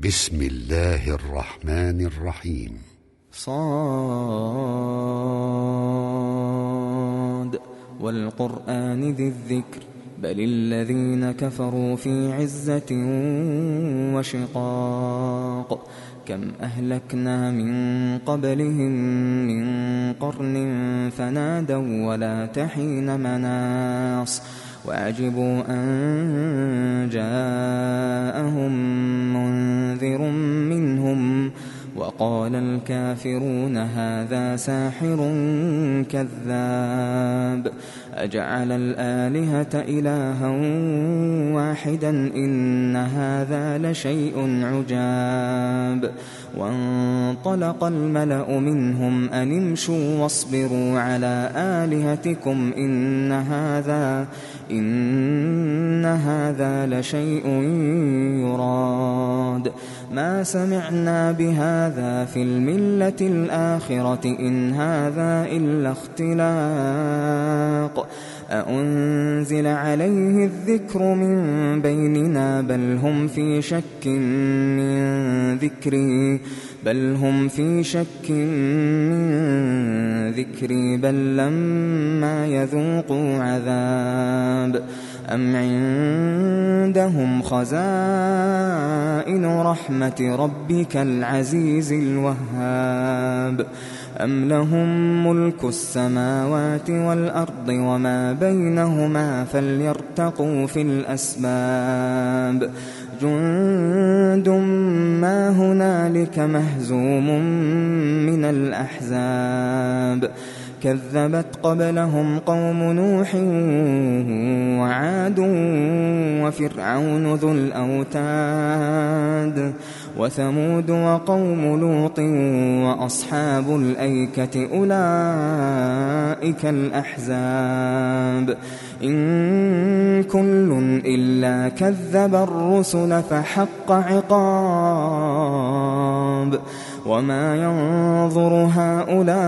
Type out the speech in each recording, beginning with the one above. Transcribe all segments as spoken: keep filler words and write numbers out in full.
بسم الله الرحمن الرحيم. صاد والقرآن ذي الذكر بل الذين كفروا في عزة وشقاق كم أهلكنا من قبلهم من قرن فنادوا ولا تحين مناص وعجبوا أن جاءهم منذر منهم وقال الكافرون هذا ساحر كذاب أجعل الآلهة إلها واحدا إن هذا لشيء عجاب وانطلق الملأ منهم أن امشوا واصبروا على آلهتكم إن هذا إن هذا لشيء يراد ما سمعنا بهذا في الملة الآخرة إن هذا إلا اختلاق أأنزل عليه الذكر من بيننا بل هم في شك من ذكري بل هم في شك من ذكري بل لما يذوقوا عذاب أم عندهم خزائن رحمة ربك العزيز الوهاب أم لهم ملك السماوات والأرض وما بينهما فليرتقوا في الأسباب جند ما هنالك مهزوم من الأحزاب كذبت قبلهم قوم نوح وعاد وفرعون ذو الأوتاد وثمود وقوم لوط وأصحاب الأيكة أولئك الأحزاب إن كل إلا كذب الرسل فحق عقاب وما ينظر هؤلاء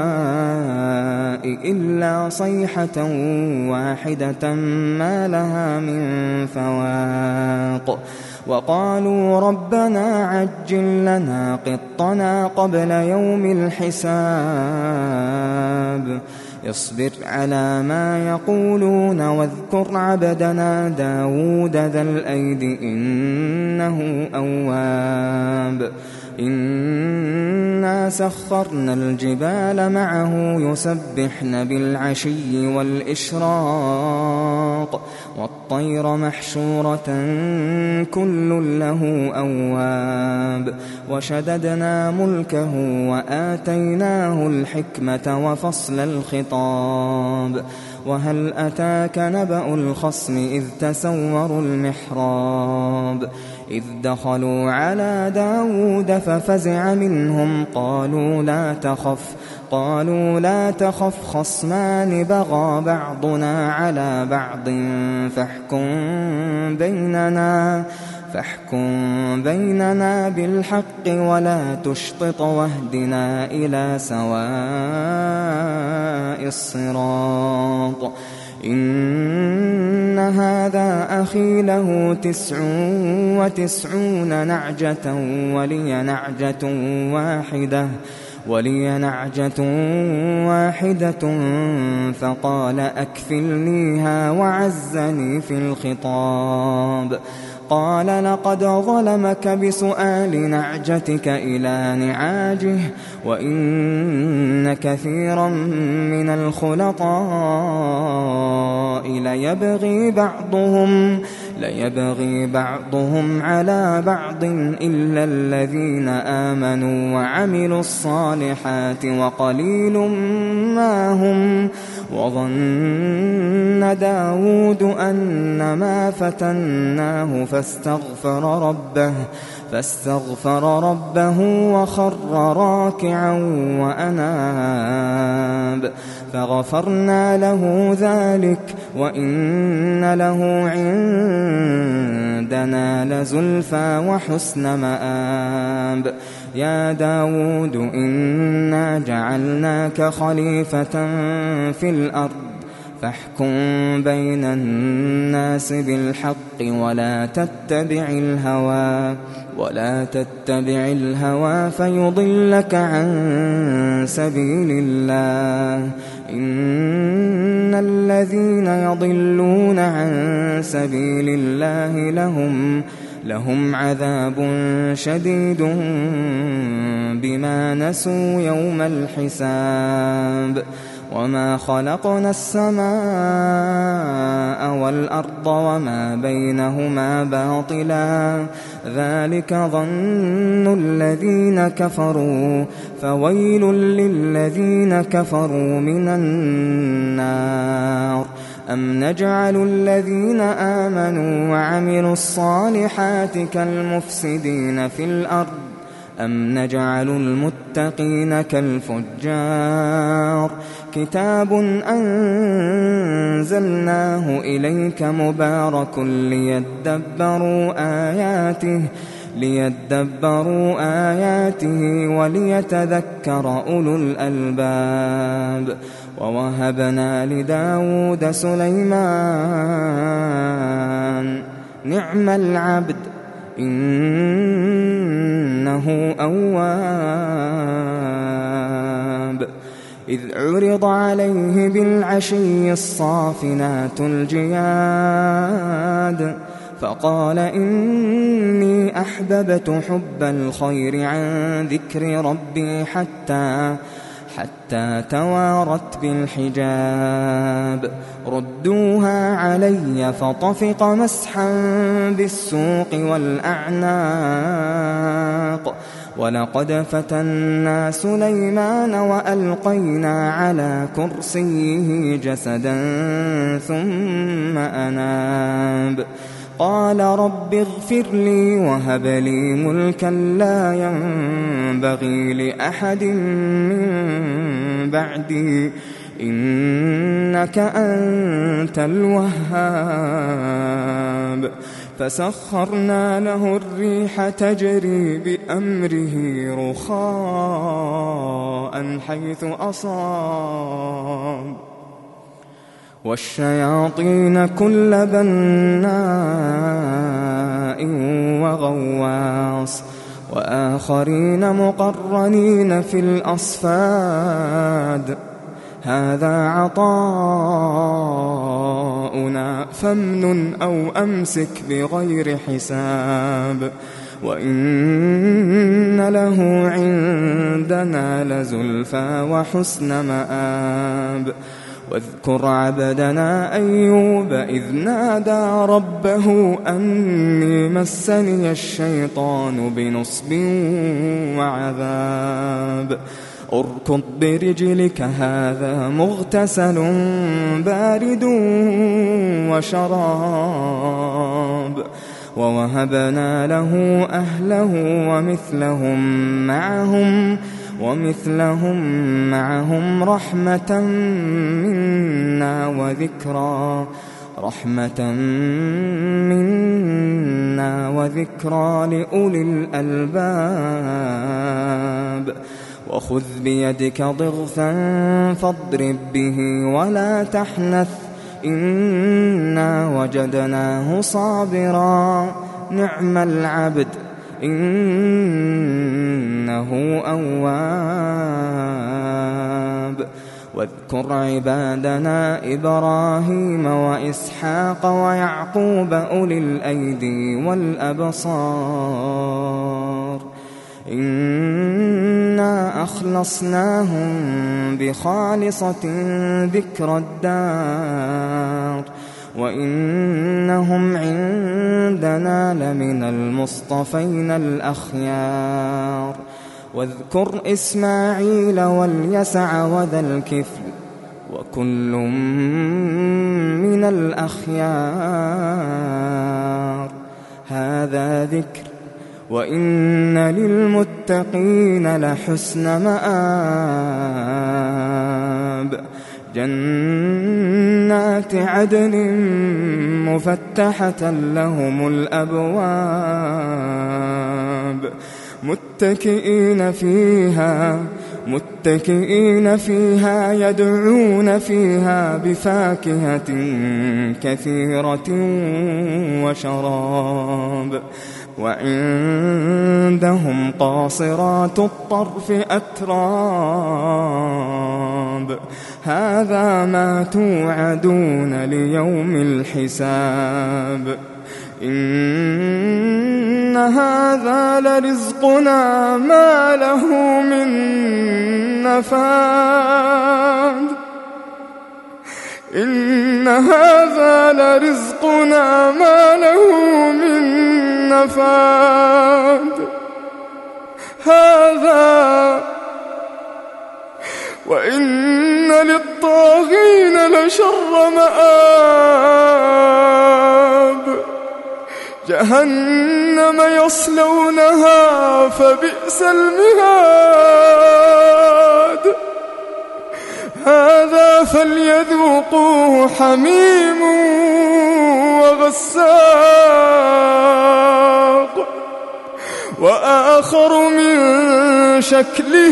إلا صيحة واحدة ما لها من فواق وقالوا ربنا عجل لنا قطنا قبل يوم الحساب اصبر على ما يقولون واذكر عبدنا داود ذا الأيد إنه أواب إنا سخرنا الجبال معه يسبحن بالعشي والإشراق والطير محشورة كل له أواب وشددنا ملكه وآتيناه الحكمة وفصل الخطاب وهل أتاك نبأ الخصم إذ تسوروا المحراب إذ دخلوا على داود ففزع منهم قالوا لا تخف قالوا لا تخف خصمان بغى بعضنا على بعض فاحكم بيننا فاحكم بيننا بالحق ولا تشطط واهدنا إلى سواء الصراط إن هذا أخي له تسع وتسعون نعجة ولي نعجة واحدة ولي نعجة واحدة فقال أكفلنيها وعزني في الخطاب قال لقد ظلمك بسؤال نعجتك إلى نعاجه وإن كثيرا من الخلطاء ليبغي بعضهم ليبغي بعضهم على بعض إلا الذين آمنوا وعملوا الصالحات وقليل ما هم وظن داود أنما فتناه فاستغفر ربه فاستغفر ربه وخر راكعا وأناب فغفرنا له ذلك وإن له عندنا لزلفى وحسن مآب يا داود إنا جعلناك خليفة في الأرض فاحكم بين الناس بالحق ولا تتبع الهوى ولا تتبع الهوى فيضلك عن سبيل الله. إن الذين يضلون عن سبيل الله لهم لهم عذاب شديد بما نسوا يوم الحساب. وما خلقنا السماء والأرض وما بينهما باطلا ذلك ظن الذين كفروا فويل للذين كفروا من النار. أم نجعل الذين آمنوا وعملوا الصالحات كالمفسدين في الأرض أم نجعل المتقين كالفجار. كتاب أنزلناه إليك مبارك ليدبروا آياته ليدبروا آياته وليتذكر أولو الألباب. ووهبنا لداود سليمان نعم العبد إنه أواب. إذ عرض عليه بالعشي الصافنات الجياد فقال إني أحببت حب الخير عن ذكر ربي حتى حتى توارت بالحجاب. ردوها علي فطفق مسحا بالسوق والأعناق. ولقد فتنا سليمان وألقينا على كرسيه جسدا ثم أناب. قال رب اغفر لي وهب لي ملكا لا ينبغي لأحد من بعدي إنك أنت الوهاب. فسخرنا له الريح تجري بأمره رخاء حيث أصاب والشياطين كل بناء وغواص وآخرين مقرنين في الأصفاد. هذا عطاؤنا فامنن أو أمسك بغير حساب. وإن له عندنا لزلفى وحسن مآب. واذكر عبدنا أيوب إذ نادى ربه أني مسني الشيطان بنصب وعذاب. اركض برجلك هذا مغتسل بارد وشراب. ووهبنا له أهله ومثلهم معهم ومثلهم معهم رحمة منا وذكرى رحمة منا وذكرى لأولي الألباب. وخذ بيدك ضغثا فاضرب به ولا تحنث إنا وجدناه صابرا نعم العبد إنه أواب. واذكر عبادنا إبراهيم وإسحاق ويعقوب أولي الأيدي والأبصار إنا أخلصناهم بخالصة ذكر الدار وإنهم عندنا لمن المصطفين الأخيار. واذكر إسماعيل واليسع وذا الكفل وكل من الأخيار. هذا ذكر وإن للمتقين لحسن مآب. جنات عدن مفتحة لهم الأبواب متكئين فيها متكئين فيها يدعون فيها بفاكهة كثيرة وشراب وعندهم قاصرات الطرف أتراب هذا ما توعدون ليوم الحساب إن هذا لرزقنا ما له من نفاد إن هذا لرزقنا ما له من نفاد هذا وإن للطاغين لشر مآب جهنم يصلونها فبئس المهاد هذا فليذوقوه حميم وغساق وآخر من شكله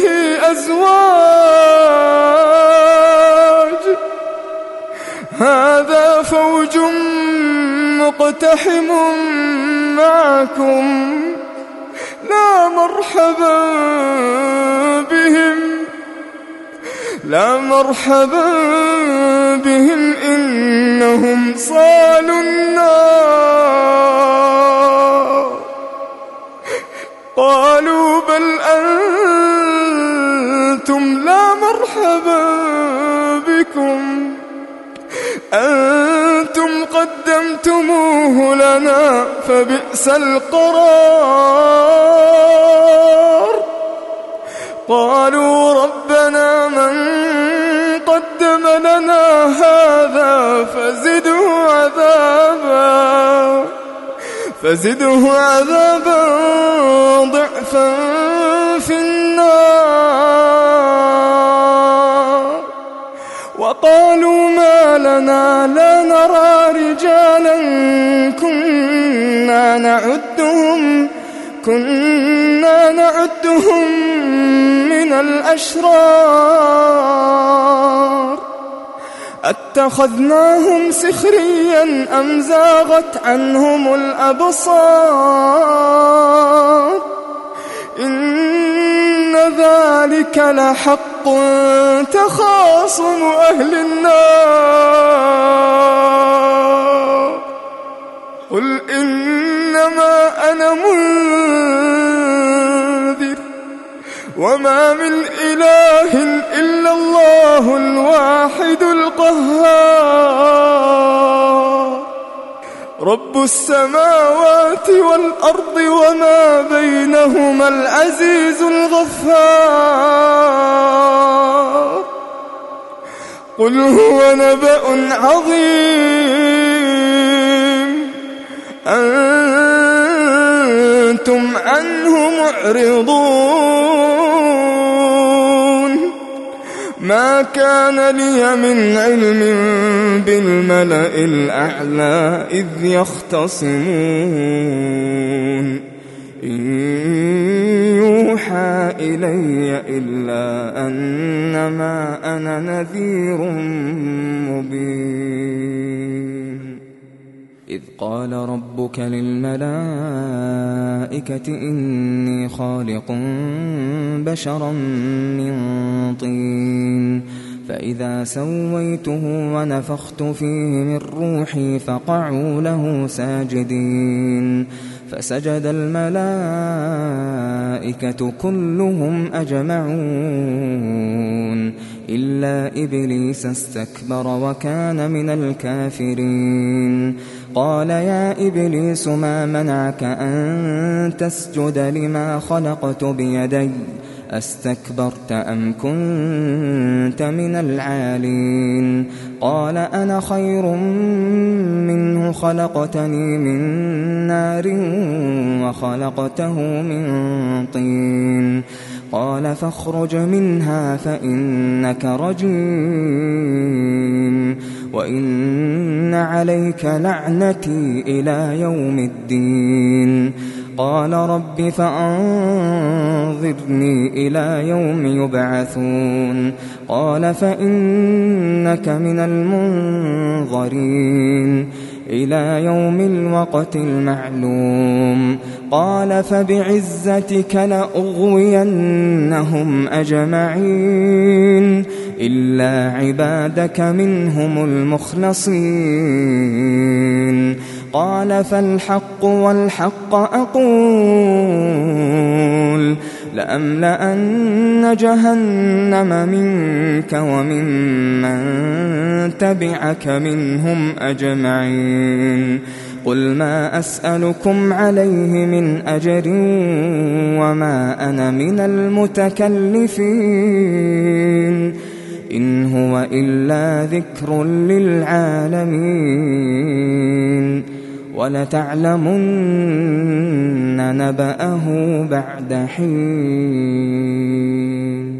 أزواج هذا فوج مقتحم معكم لا مرحبا بهم لا مرحبا بهم إنهم صالوا النار قالوا بل أنتم لا مرحبا بكم أنتم قدمتموه لنا فبئس القرار قالوا ربنا من قدم لنا هذا فزده عذابا فزده عذابا ضعفا في النار وقالوا ما لنا لا نرى رجالا كنا نعدهم كنا نعدهم من الأشرار أتخذناهم سخريا أم زاغت عنهم الأبصار إن ذلك لحق تخاصم أهل النار قل إنما أنا منذر وما من إله إلا الله الواحد القهار رب السماوات والأرض وما بينهما العزيز الغفار قل هو نبأ عظيم أنتم عنه معرضون ما كان لي من علم بالملأ الأعلى إذ يختصمون إن يوحى إلي إلا أنما أنا نذير مبين إذ قال ربك للملائكة إني خالق بشرا من طين فإذا سويته ونفخت فيه من روحي فقعوا له ساجدين فسجد الملائكة كلهم أجمعون إلا إبليس استكبر وكان من الكافرين قال يا إبليس ما منعك أن تسجد لما خلقت بيدي أستكبرت أم كنت من العالين قال أنا خير منه خلقتني من نار وخلقته من طين قال فاخرج منها فإنك رجيم وإن عليك لعنتي إلى يوم الدين قال رب فأنظرني إلى يوم يبعثون قال فإنك من المنظرين إلى يوم الوقت المعلوم قال فبعزتك لأغوينهم أجمعين إلا عبادك منهم المخلصين قال فالحق والحق أقول لأملأن جهنم منك وممن تبعك منهم أجمعين قل ما أسألكم عليه من أجر وما أنا من المتكلفين إن هو إلا ذكر للعالمين ولتعلمن نبأه بعد حين.